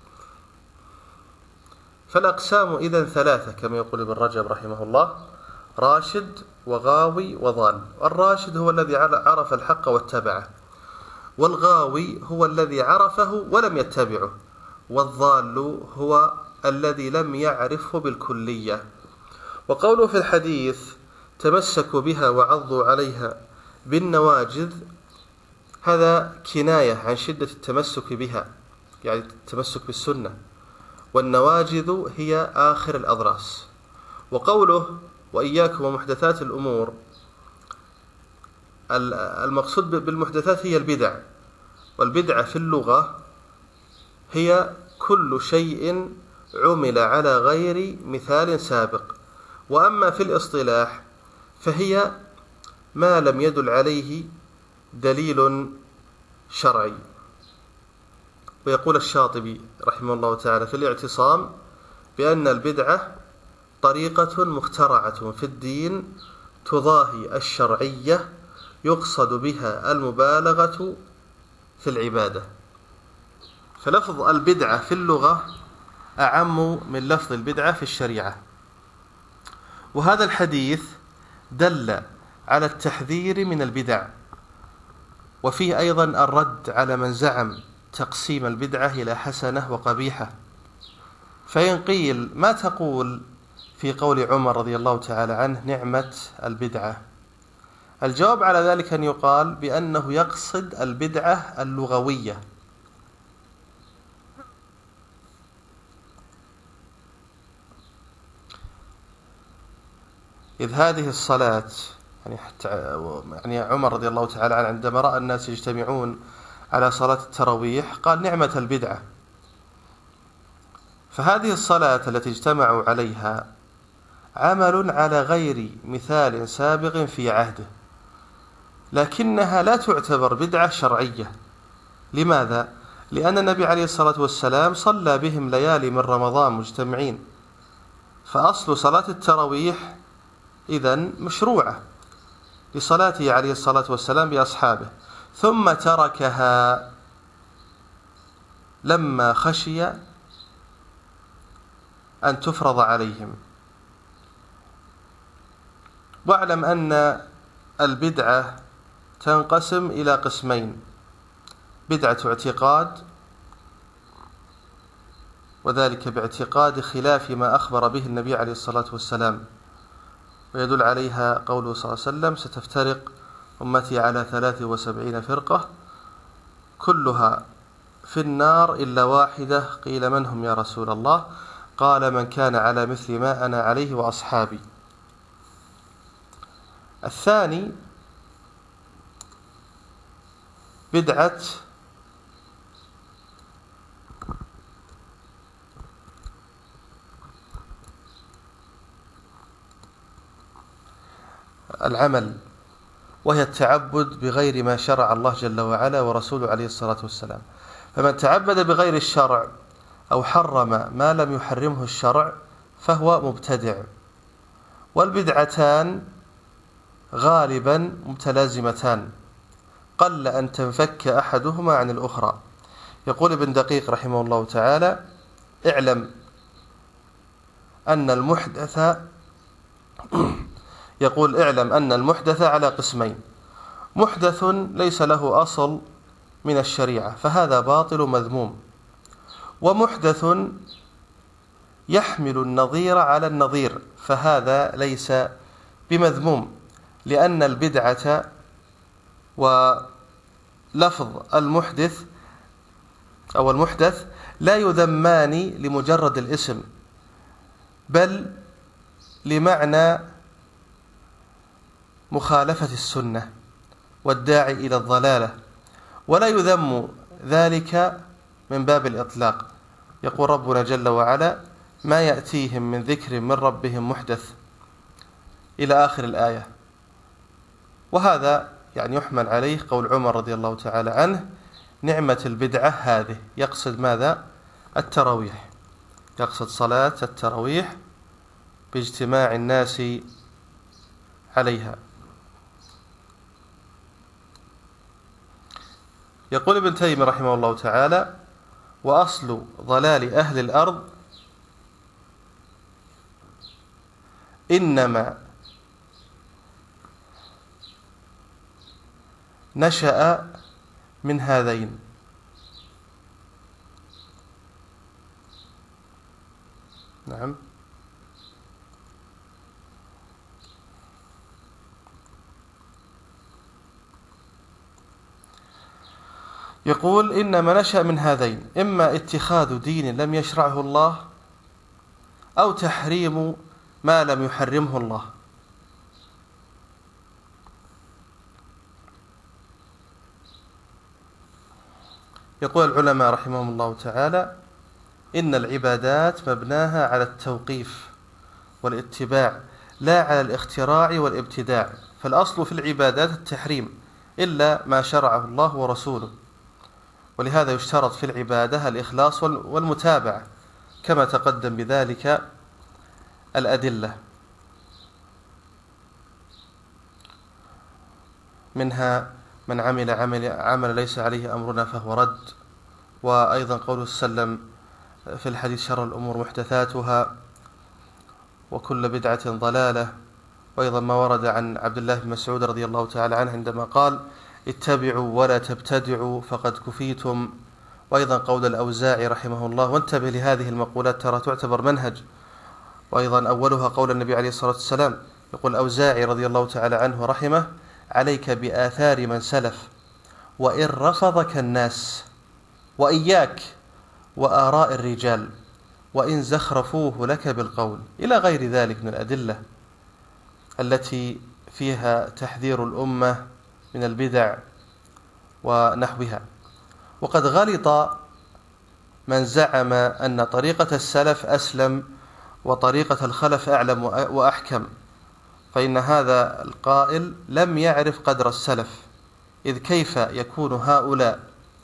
فالأقسام إذن ثلاثة كما يقول ابن رجب رحمه الله: راشد وغاوي وضال. الراشد هو الذي عرف الحق واتبعه، والغاوي هو الذي عرفه ولم يتبعه، والضال هو الذي لم يعرفه بالكلية. وقوله في الحديث: تمسكوا بها وعضوا عليها بالنواجذ، هذا كناية عن شدة التمسك بها، يعني التمسك بالسنة، والنواجذ هي آخر الأضراس. وقوله: وإياكم ومحدثات الأمور، المقصود بالمحدثات هي البدع، والبدعة في اللغة هي كل شيء عمل على غير مثال سابق. وأما في الاصطلاح فهي ما لم يدل عليه دليل شرعي. ويقول الشاطبي رحمه الله تعالى في الاعتصام بأن البدعة طريقة مخترعة في الدين تضاهي الشرعية، يقصد بها المبالغة في العبادة. فلفظ البدعة في اللغة أعم من لفظ البدعة في الشريعة. وهذا الحديث دل على التحذير من البدع، وفيه أيضا الرد على من زعم تقسيم البدعة إلى حسنة وقبيحة. فإن قيل ما تقول في قول عمر رضي الله تعالى عنه نعمة البدعة؟ الجواب على ذلك أن يقال بأنه يقصد البدعة اللغوية، إذ هذه الصلاة يعني حتى يعني عمر رضي الله تعالى عنه عندما رأى الناس يجتمعون على صلاة التراويح قال نعمة البدعة. فهذه الصلاة التي اجتمعوا عليها عمل على غير مثال سابق في عهده، لكنها لا تعتبر بدعة شرعية. لماذا؟ لأن النبي عليه الصلاة والسلام صلى بهم ليالي من رمضان مجتمعين، فأصل صلاة التراويح إذن مشروعة لصلاته عليه الصلاة والسلام بأصحابه، ثم تركها لما خشي أن تفرض عليهم. واعلم أن البدعة تنقسم إلى قسمين: بدعة اعتقاد، وذلك باعتقاد خلاف ما أخبر به النبي عليه الصلاة والسلام، ويدل عليها قوله صلى الله عليه وسلم ستفترق أمتي على ثلاث وسبعين فرقة كلها في النار إلا واحدة، قيل من هم يا رسول الله؟ قال من كان على مثل ما أنا عليه وأصحابي. الثاني بدعة العمل، وهي التعبد بغير ما شرع الله جل وعلا ورسوله عليه الصلاة والسلام. فمن تعبد بغير الشرع أو حرم ما لم يحرمه الشرع فهو مبتدع. والبدعتان غالبا متلازمتان، قل أن تنفك أحدهما عن الأخرى. يقول ابن دقيق رحمه الله تعالى: اعلم أن المحدث يقول اعلم أن المحدث على قسمين: محدث ليس له أصل من الشريعة فهذا باطل مذموم، ومحدث يحمل النظير على النظير فهذا ليس بمذموم، لأن البدعة ولفظ المحدث أو المحدث لا يذمان لمجرد الاسم، بل لمعنى مخالفة السنة والداعي إلى الضلالة، ولا يذم ذلك من باب الإطلاق. يقول ربنا جل وعلا: ما يأتيهم من ذكر من ربهم محدث، إلى آخر الآية. وهذا يعني يحمل عليه قول عمر رضي الله تعالى عنه نعمة البدعة هذه، يقصد ماذا؟ التراويح، يقصد صلاة التراويح باجتماع الناس عليها. يقول ابن تيمية رحمه الله تعالى: وأصل ضلال أهل الأرض إنما نشأ من هذين. نعم. يقول إنما نشأ من هذين: إما اتخاذ دين لم يشرعه الله، أو تحريم ما لم يحرمه الله. يقول العلماء رحمهم الله تعالى: إن العبادات مبناها على التوقيف والاتباع لا على الاختراع والابتداع، فالأصل في العبادات التحريم إلا ما شرعه الله ورسوله، ولهذا يشترط في العبادة الإخلاص والمتابعة كما تقدم بذلك الأدلة، منها من عمل عمل, عمل ليس عليه أمرنا فهو رد، وأيضا قوله صلى الله عليه وسلم في الحديث شر الأمور محدثاتها وكل بدعة ضلالة، وأيضا ما ورد عن عبد الله بن مسعود رضي الله تعالى عنه عندما قال اتبعوا ولا تبتدعوا فقد كفيتم، وأيضا قول الأوزاعي رحمه الله. وانتبه لهذه المقولات ترى تعتبر منهج. وأيضا أولها قول النبي عليه الصلاة والسلام، يقول الأوزاعي رضي الله تعالى عنه ورحمه: عليك بآثار من سلف وإن رفضك الناس، وإياك وآراء الرجال وإن زخرفوه لك بالقول، إلى غير ذلك من الأدلة التي فيها تحذير الأمة من البدع ونحوها. وقد غلط من زعم أن طريقة السلف أسلم وطريقة الخلف أعلم وأحكم، فإن هذا القائل لم يعرف قدر السلف، إذ كيف يكون هؤلاء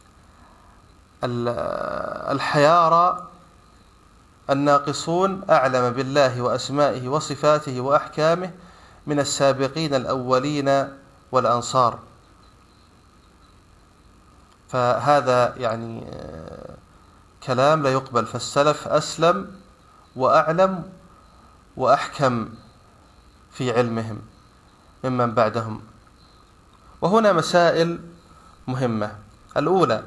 الحيارى الناقصون أعلم بالله وأسمائه وصفاته وأحكامه من السابقين الأولين والأنصار؟ فهذا يعني كلام لا يقبل. فالسلف أسلم وأعلم وأحكم في علمهم ممن بعدهم. وهنا مسائل مهمة. الأولى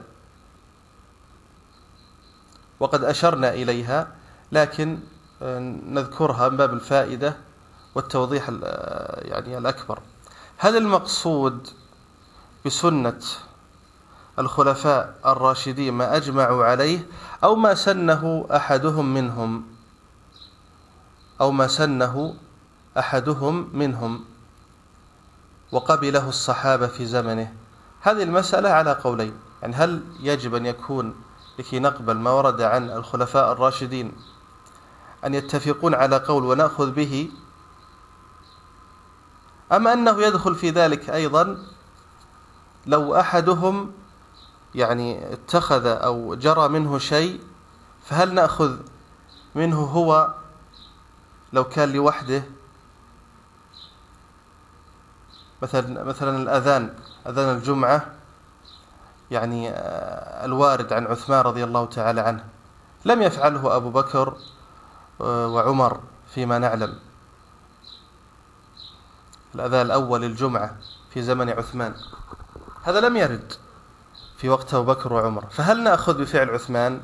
وقد أشرنا إليها لكن نذكرها من باب الفائدة والتوضيح يعني الأكبر. هل المقصود بسنة الخلفاء الراشدين ما أجمعوا عليه، أو ما سنه أحدهم منهم أو ما سنه أحدهم منهم وقبله الصحابة في زمنه؟ هذه المسألة على قولين. يعني هل يجب أن يكون لكي نقبل ما ورد عن الخلفاء الراشدين أن يتفقون على قول ونأخذ به، أم أنه يدخل في ذلك أيضا لو أحدهم يعني اتخذ أو جرى منه شيء، فهل نأخذ منه هو لو كان لوحده؟ مثلا مثلا الأذان، أذان الجمعة، يعني الوارد عن عثمان رضي الله تعالى عنه لم يفعله أبو بكر وعمر فيما نعلم. الأذان الأول للجمعة في زمن عثمان هذا لم يرد في وقت أبو بكر وعمر، فهل نأخذ بفعل عثمان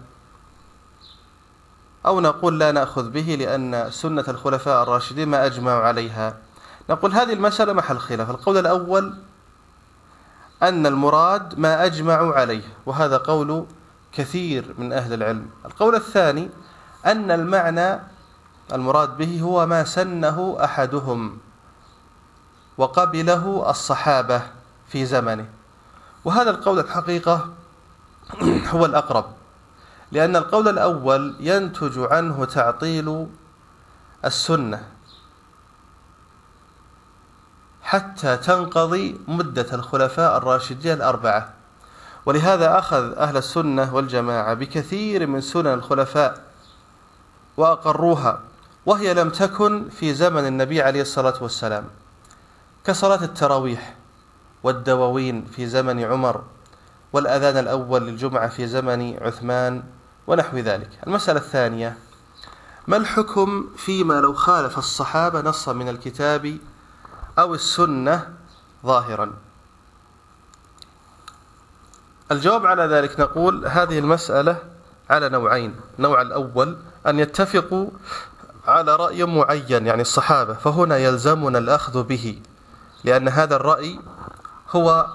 أو نقول لا نأخذ به لأن سنة الخلفاء الراشدين ما أجمعوا عليها؟ نقول هذه المسألة محل خلاف. القول الأول أن المراد ما أجمعوا عليه، وهذا قول كثير من أهل العلم. القول الثاني أن المعنى المراد به هو ما سنه أحدهم وقبله الصحابة في زمنه، وهذا القول الحقيقة هو الأقرب، لأن القول الأول ينتج عنه تعطيل السنة حتى تنقضي مدة الخلفاء الراشدين الأربعة. ولهذا أخذ أهل السنة والجماعة بكثير من سنن الخلفاء وأقروها وهي لم تكن في زمن النبي عليه الصلاة والسلام، كصلاة التراويح والدواوين في زمن عمر، والأذان الأول للجمعة في زمن عثمان ونحو ذلك. المسألة الثانية: ما الحكم فيما لو خالف الصحابة نصا من الكتاب أو السنة ظاهرا؟ الجواب على ذلك نقول هذه المسألة على نوعين. النوع الأول أن يتفقوا على رأي معين، يعني الصحابة، فهنا يلزمنا الأخذ به، لأن هذا الرأي هو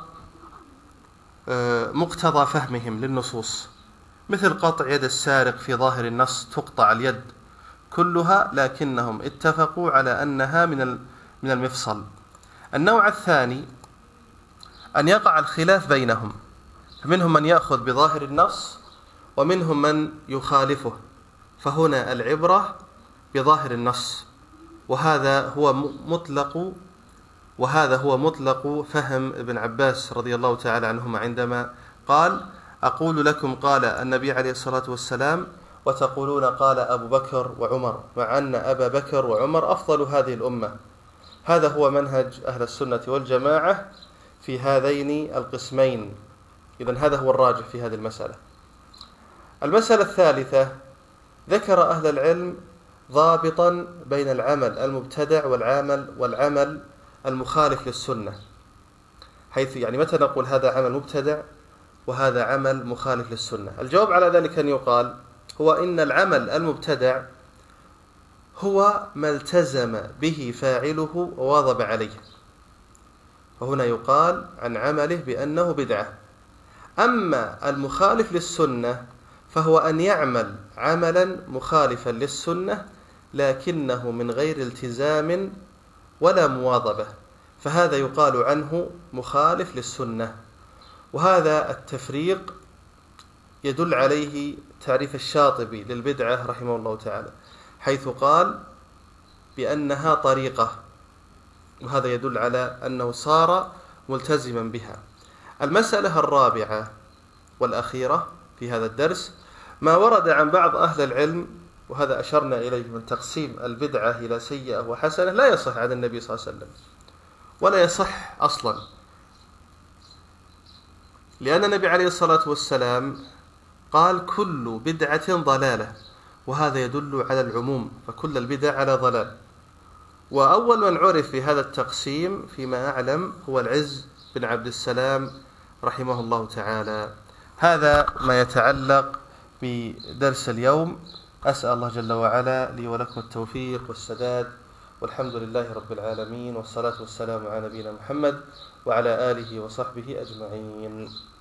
مقتضى فهمهم للنصوص، مثل قطع يد السارق في ظاهر النص تقطع اليد كلها، لكنهم اتفقوا على أنها من من المفصل. النوع الثاني أن يقع الخلاف بينهم، فمنهم من يأخذ بظاهر النص ومنهم من يخالفه، فهنا العبرة بظاهر النص، وهذا هو مطلق وهذا هو مطلق فهم ابن عباس رضي الله تعالى عنهما عندما قال: أقول لكم قال النبي عليه الصلاة والسلام وتقولون قال أبو بكر وعمر، مع أن أبا بكر وعمر أفضل هذه الأمة. هذا هو منهج أهل السنة والجماعة في هذين القسمين. إذن هذا هو الراجح في هذه المسألة. المسألة الثالثة، ذكر أهل العلم ضابطا بين العمل المبتدع والعمل والعمل المخالف للسنة، حيث يعني متى نقول هذا عمل مبتدع وهذا عمل مخالف للسنة؟ الجواب على ذلك أن يقال هو إن العمل المبتدع هو ما التزم به فاعله وواظب عليه، وهنا يقال عن عمله بأنه بدعة. أما المخالف للسنة فهو أن يعمل عملا مخالفا للسنة لكنه من غير التزام ولا مواظبة، فهذا يقال عنه مخالف للسنة. وهذا التفريق يدل عليه تعريف الشاطبي للبدعة رحمه الله تعالى، حيث قال بأنها طريقة، وهذا يدل على أنه صار ملتزما بها. المسألة الرابعة والأخيرة في هذا الدرس ما ورد عن بعض أهل العلم، وهذا أشرنا إليه من تقسيم البدعة إلى سيئة وحسنة، لا يصح عن النبي صلى الله عليه وسلم ولا يصح أصلا، لأن النبي عليه الصلاة والسلام قال كل بدعة ضلالة، وهذا يدل على العموم، فكل البدع على ضلال. وأول من عرف في هذا التقسيم فيما أعلم هو العز بن عبد السلام رحمه الله تعالى. هذا ما يتعلق بدرس اليوم. أسأل الله جل وعلا لي ولكم التوفيق والسداد، والحمد لله رب العالمين، والصلاة والسلام على نبينا محمد وعلى آله وصحبه أجمعين.